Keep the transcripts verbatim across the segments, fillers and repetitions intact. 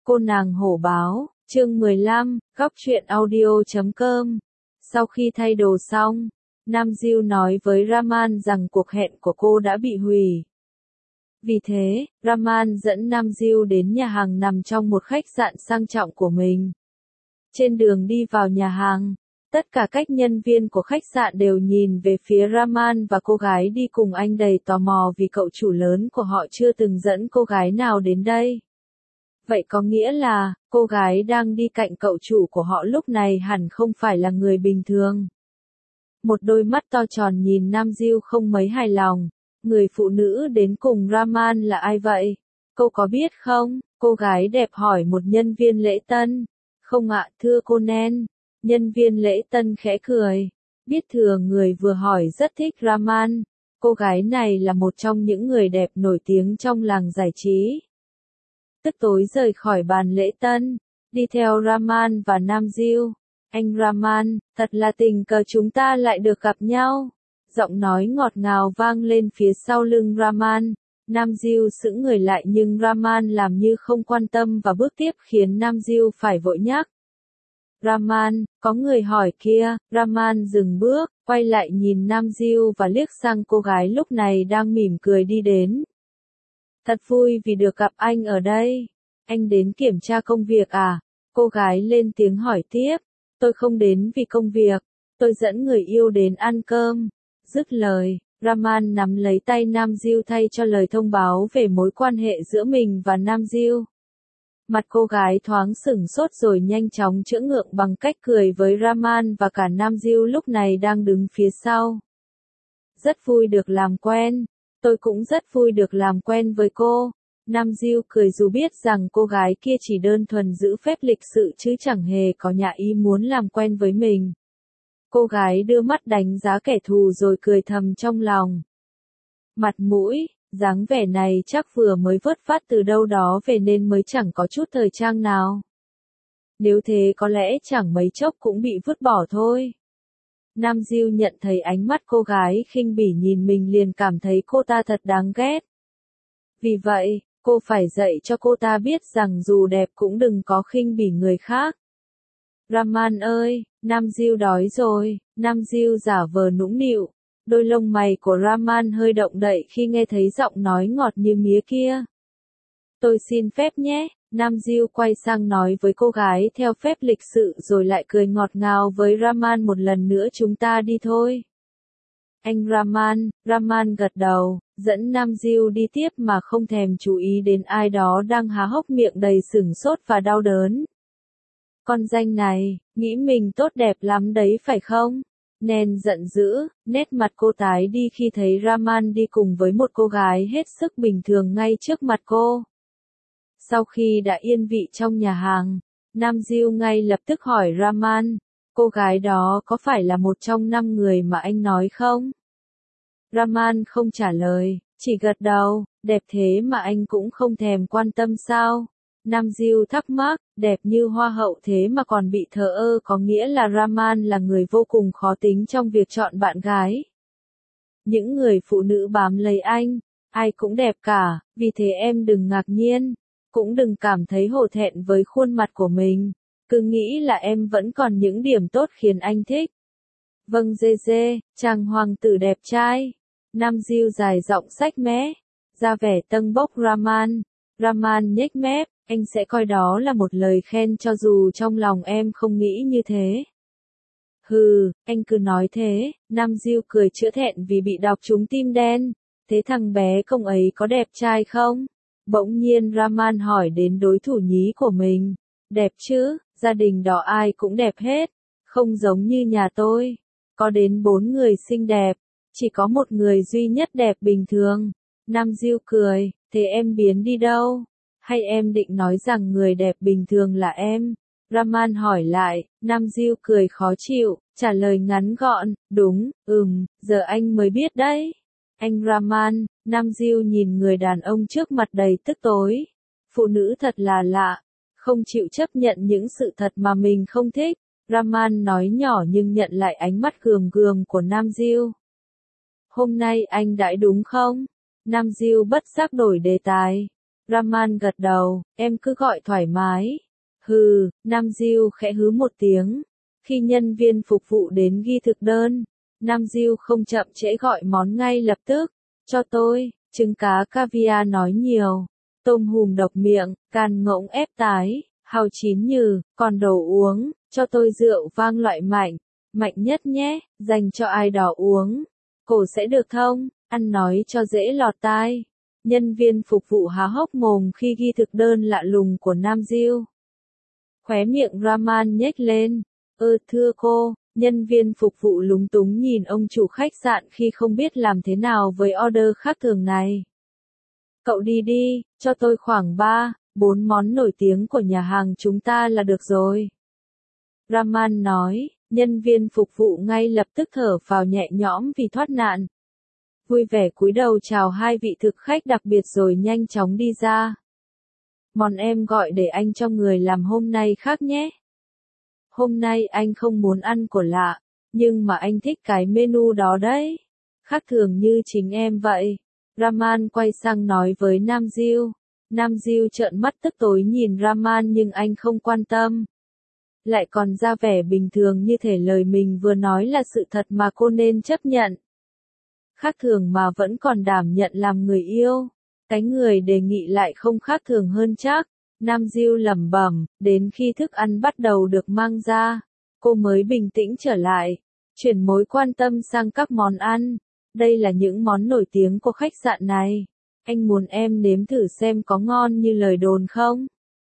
Cô nàng hổ báo, chương mười lăm, góc truyện audio chấm com. Sau khi thay đồ xong, Nam Diêu nói với Raman rằng cuộc hẹn của cô đã bị hủy. Vì thế, Raman dẫn Nam Diêu đến nhà hàng nằm trong một khách sạn sang trọng của mình. Trên đường đi vào nhà hàng, tất cả các nhân viên của khách sạn đều nhìn về phía Raman và cô gái đi cùng anh đầy tò mò vì cậu chủ lớn của họ chưa từng dẫn cô gái nào đến đây. Vậy có nghĩa là, cô gái đang đi cạnh cậu chủ của họ lúc này hẳn không phải là người bình thường. Một đôi mắt to tròn nhìn Nam Diêu không mấy hài lòng. Người phụ nữ đến cùng Raman là ai vậy? Cô có biết không? Cô gái đẹp hỏi một nhân viên lễ tân. Không ạ, thưa cô Nen. Nhân viên lễ tân khẽ cười. Biết thừa người vừa hỏi rất thích Raman. Cô gái này là một trong những người đẹp nổi tiếng trong làng giải trí. Tức tối rời khỏi bàn lễ tân, đi theo Raman và Nam Diêu. Anh Raman, thật là tình cờ chúng ta lại được gặp nhau. Giọng nói ngọt ngào vang lên phía sau lưng Raman. Nam Diêu sững người lại nhưng Raman làm như không quan tâm và bước tiếp khiến Nam Diêu phải vội nhắc. Raman, có người hỏi kia. Raman dừng bước, quay lại nhìn Nam Diêu và liếc sang cô gái lúc này đang mỉm cười đi đến. Thật vui vì được gặp anh ở đây. Anh đến kiểm tra công việc à? Cô gái lên tiếng hỏi tiếp. Tôi không đến vì công việc. Tôi dẫn người yêu đến ăn cơm. Dứt lời, Raman nắm lấy tay Nam Diêu thay cho lời thông báo về mối quan hệ giữa mình và Nam Diêu. Mặt cô gái thoáng sửng sốt rồi nhanh chóng chữa ngượng bằng cách cười với Raman và cả Nam Diêu lúc này đang đứng phía sau. Rất vui được làm quen. Tôi cũng rất vui được làm quen với cô. Nam Diêu cười dù biết rằng cô gái kia chỉ đơn thuần giữ phép lịch sự chứ chẳng hề có nhã ý muốn làm quen với mình. Cô gái đưa mắt đánh giá kẻ thù rồi cười thầm trong lòng. Mặt mũi, dáng vẻ này chắc vừa mới vớt vát từ đâu đó về nên mới chẳng có chút thời trang nào. Nếu thế có lẽ chẳng mấy chốc cũng bị vứt bỏ thôi. Nam Diêu nhận thấy ánh mắt cô gái khinh bỉ nhìn mình liền cảm thấy cô ta thật đáng ghét. Vì vậy, cô phải dạy cho cô ta biết rằng dù đẹp cũng đừng có khinh bỉ người khác. Raman ơi, Nam Diêu đói rồi. Nam Diêu giả vờ nũng nịu. Đôi lông mày của Raman hơi động đậy khi nghe thấy giọng nói ngọt như mía kia. Tôi xin phép nhé. Nam Diêu quay sang nói với cô gái theo phép lịch sự rồi lại cười ngọt ngào với Raman một lần nữa chúng ta đi thôi. Anh Raman, Raman gật đầu, dẫn Nam Diêu đi tiếp mà không thèm chú ý đến ai đó đang há hốc miệng đầy sửng sốt và đau đớn. Con danh này, nghĩ mình tốt đẹp lắm đấy phải không? Nen giận dữ, nét mặt cô tái đi khi thấy Raman đi cùng với một cô gái hết sức bình thường ngay trước mặt cô. Sau khi đã yên vị trong nhà hàng, Nam Diêu ngay lập tức hỏi Raman, cô gái đó có phải là một trong năm người mà anh nói không? Raman không trả lời, chỉ gật đầu, đẹp thế mà anh cũng không thèm quan tâm sao? Nam Diêu thắc mắc, đẹp như hoa hậu thế mà còn bị thờ ơ có nghĩa là Raman là người vô cùng khó tính trong việc chọn bạn gái. Những người phụ nữ bám lấy anh, ai cũng đẹp cả, vì thế em đừng ngạc nhiên. Cũng đừng cảm thấy hổ thẹn với khuôn mặt của mình. Cứ nghĩ là em vẫn còn những điểm tốt khiến anh thích. Vâng dê dê, chàng hoàng tử đẹp trai. Nam Diêu dài giọng sách mé. Ra vẻ tâng bốc Raman. Raman nhếch mép, anh sẽ coi đó là một lời khen cho dù trong lòng em không nghĩ như thế. Hừ, anh cứ nói thế. Nam Diêu cười chữa thẹn vì bị đọc trúng tim đen. Thế thằng bé công ấy có đẹp trai không? Bỗng nhiên Raman hỏi đến đối thủ nhí của mình. Đẹp chứ, gia đình đó ai cũng đẹp hết. Không giống như nhà tôi. Có đến bốn người xinh đẹp. Chỉ có một người duy nhất đẹp bình thường. Nam Diêu cười, thế em biến đi đâu? Hay em định nói rằng người đẹp bình thường là em? Raman hỏi lại, Nam Diêu cười khó chịu, trả lời ngắn gọn, đúng, ừm, giờ anh mới biết đấy. Anh Raman, Nam Diêu nhìn người đàn ông trước mặt đầy tức tối. Phụ nữ thật là lạ, không chịu chấp nhận những sự thật mà mình không thích. Raman nói nhỏ nhưng nhận lại ánh mắt gườm gườm của Nam Diêu. Hôm nay anh đãi đúng không? Nam Diêu bất giác đổi đề tài. Raman gật đầu, em cứ gọi thoải mái. Hừ, Nam Diêu khẽ hứ một tiếng. Khi nhân viên phục vụ đến ghi thực đơn, Nam Diêu không chậm trễ gọi món ngay lập tức. Cho tôi, trứng cá caviar nói nhiều, tôm hùm độc miệng, can ngỗng ép tái, hàu chín nhừ, còn đồ uống, cho tôi rượu vang loại mạnh, mạnh nhất nhé, dành cho ai đó uống. Cổ sẽ được không? Ăn nói cho dễ lọt tai. Nhân viên phục vụ há hốc mồm khi ghi thực đơn lạ lùng của Nam Diêu. Khóe miệng Raman nhếch lên. Ơ thưa cô, nhân viên phục vụ lúng túng nhìn ông chủ khách sạn khi không biết làm thế nào với order khác thường này. Cậu đi đi, cho tôi khoảng ba, bốn món nổi tiếng của nhà hàng chúng ta là được rồi. Raman nói, nhân viên phục vụ ngay lập tức thở phào nhẹ nhõm vì thoát nạn. Vui vẻ cúi đầu chào hai vị thực khách đặc biệt rồi nhanh chóng đi ra. Món em gọi để anh cho người làm hôm nay khác nhé. Hôm nay anh không muốn ăn của lạ, nhưng mà anh thích cái menu đó đấy. Khác thường như chính em vậy. Raman quay sang nói với Nam Diêu. Nam Diêu trợn mắt tức tối nhìn Raman nhưng anh không quan tâm. Lại còn ra vẻ bình thường như thể lời mình vừa nói là sự thật mà cô nên chấp nhận. Khác thường mà vẫn còn đảm nhận làm người yêu. Cái người đề nghị lại không khác thường hơn chắc. Nam Diêu lẩm bẩm, đến khi thức ăn bắt đầu được mang ra, cô mới bình tĩnh trở lại, chuyển mối quan tâm sang các món ăn. Đây là những món nổi tiếng của khách sạn này. Anh muốn em nếm thử xem có ngon như lời đồn không?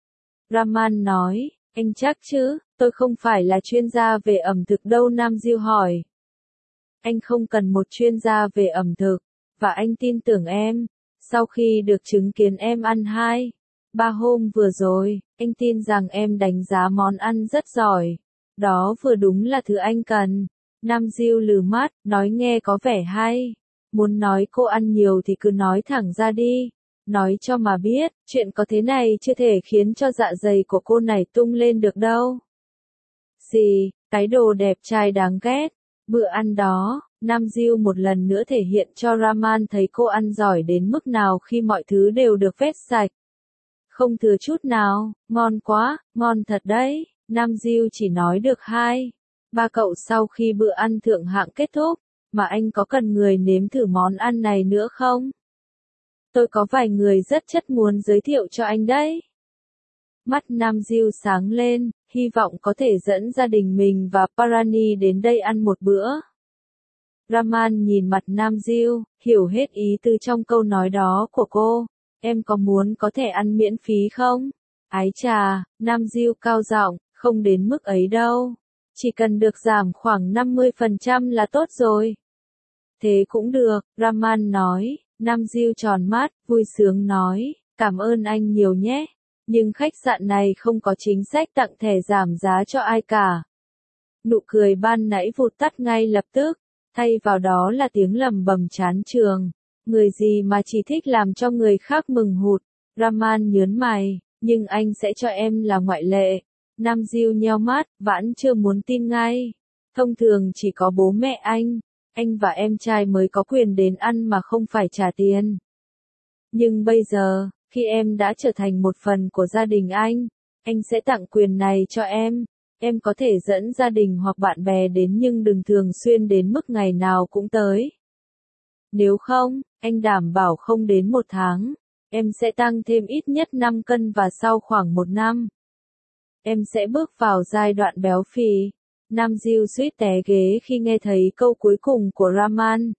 Raman nói, anh chắc chứ, tôi không phải là chuyên gia về ẩm thực đâu. Nam Diêu hỏi. Anh không cần một chuyên gia về ẩm thực, và anh tin tưởng em. Sau khi được chứng kiến em ăn hai, ba hôm vừa rồi, anh tin rằng em đánh giá món ăn rất giỏi. Đó vừa đúng là thứ anh cần. Nam Diêu lừ mắt, nói nghe có vẻ hay. Muốn nói cô ăn nhiều thì cứ nói thẳng ra đi. Nói cho mà biết, chuyện có thế này chưa thể khiến cho dạ dày của cô này tung lên được đâu. Gì, cái đồ đẹp trai đáng ghét. Bữa ăn đó, Nam Diêu một lần nữa thể hiện cho Raman thấy cô ăn giỏi đến mức nào khi mọi thứ đều được vét sạch. Không thừa chút nào, ngon quá, ngon thật đấy. Nam Diêu chỉ nói được hai, ba cậu sau khi bữa ăn thượng hạng kết thúc, mà anh có cần người nếm thử món ăn này nữa không? Tôi có vài người rất chất muốn giới thiệu cho anh đấy. Mắt Nam Diêu sáng lên, hy vọng có thể dẫn gia đình mình và Parani đến đây ăn một bữa. Raman nhìn mặt Nam Diêu, hiểu hết ý từ trong câu nói đó của cô. Em có muốn có thể ăn miễn phí không? Ái chà, Nam Diêu cao giọng, không đến mức ấy đâu. Chỉ cần được giảm khoảng năm mươi phần trăm là tốt rồi. Thế cũng được, Raman nói. Nam Diêu tròn mắt, vui sướng nói, cảm ơn anh nhiều nhé. Nhưng khách sạn này không có chính sách tặng thẻ giảm giá cho ai cả. Nụ cười ban nãy vụt tắt ngay lập tức, thay vào đó là tiếng lầm bầm chán chường. Người gì mà chỉ thích làm cho người khác mừng hụt. Raman nhớn mày, nhưng anh sẽ cho em là ngoại lệ. Nam Diêu nheo mắt, vẫn chưa muốn tin ngay. Thông thường chỉ có bố mẹ anh, anh và em trai mới có quyền đến ăn mà không phải trả tiền. Nhưng bây giờ, khi em đã trở thành một phần của gia đình anh, anh sẽ tặng quyền này cho em. Em có thể dẫn gia đình hoặc bạn bè đến nhưng đừng thường xuyên đến mức ngày nào cũng tới. Nếu không, anh đảm bảo không đến một tháng, em sẽ tăng thêm ít nhất năm cân và sau khoảng một năm, em sẽ bước vào giai đoạn béo phì. Nam Diêu suýt té ghế khi nghe thấy câu cuối cùng của Raman.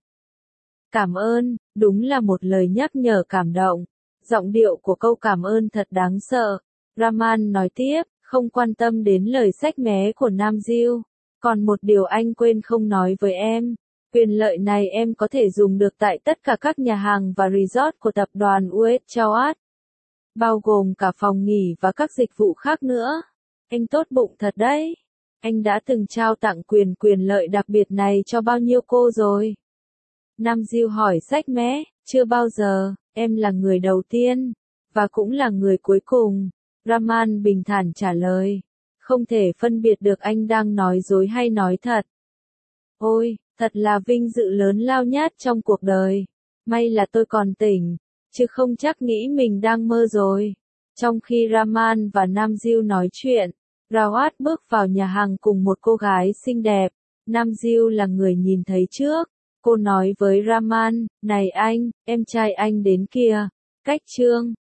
Cảm ơn, đúng là một lời nhắc nhở cảm động. Giọng điệu của câu cảm ơn thật đáng sợ. Raman nói tiếp, không quan tâm đến lời xách mé của Nam Diêu. Còn một điều anh quên không nói với em. Quyền lợi này em có thể dùng được tại tất cả các nhà hàng và resort của tập đoàn u ét Chauat. Bao gồm cả phòng nghỉ và các dịch vụ khác nữa. Anh tốt bụng thật đấy. Anh đã từng trao tặng quyền quyền lợi đặc biệt này cho bao nhiêu cô rồi? Nam Diêu hỏi xách mé, chưa bao giờ, em là người đầu tiên, và cũng là người cuối cùng. Raman bình thản trả lời, không thể phân biệt được anh đang nói dối hay nói thật. Ôi, thật là vinh dự lớn lao nhất trong cuộc đời. May là tôi còn tỉnh. chứ không chắc nghĩ mình đang mơ rồi. Trong khi Raman và Nam Diêu nói chuyện, Rawat bước vào nhà hàng cùng một cô gái xinh đẹp. Nam Diêu là người nhìn thấy trước. Cô nói với Raman, này anh, em trai anh đến kìa. Cách trương.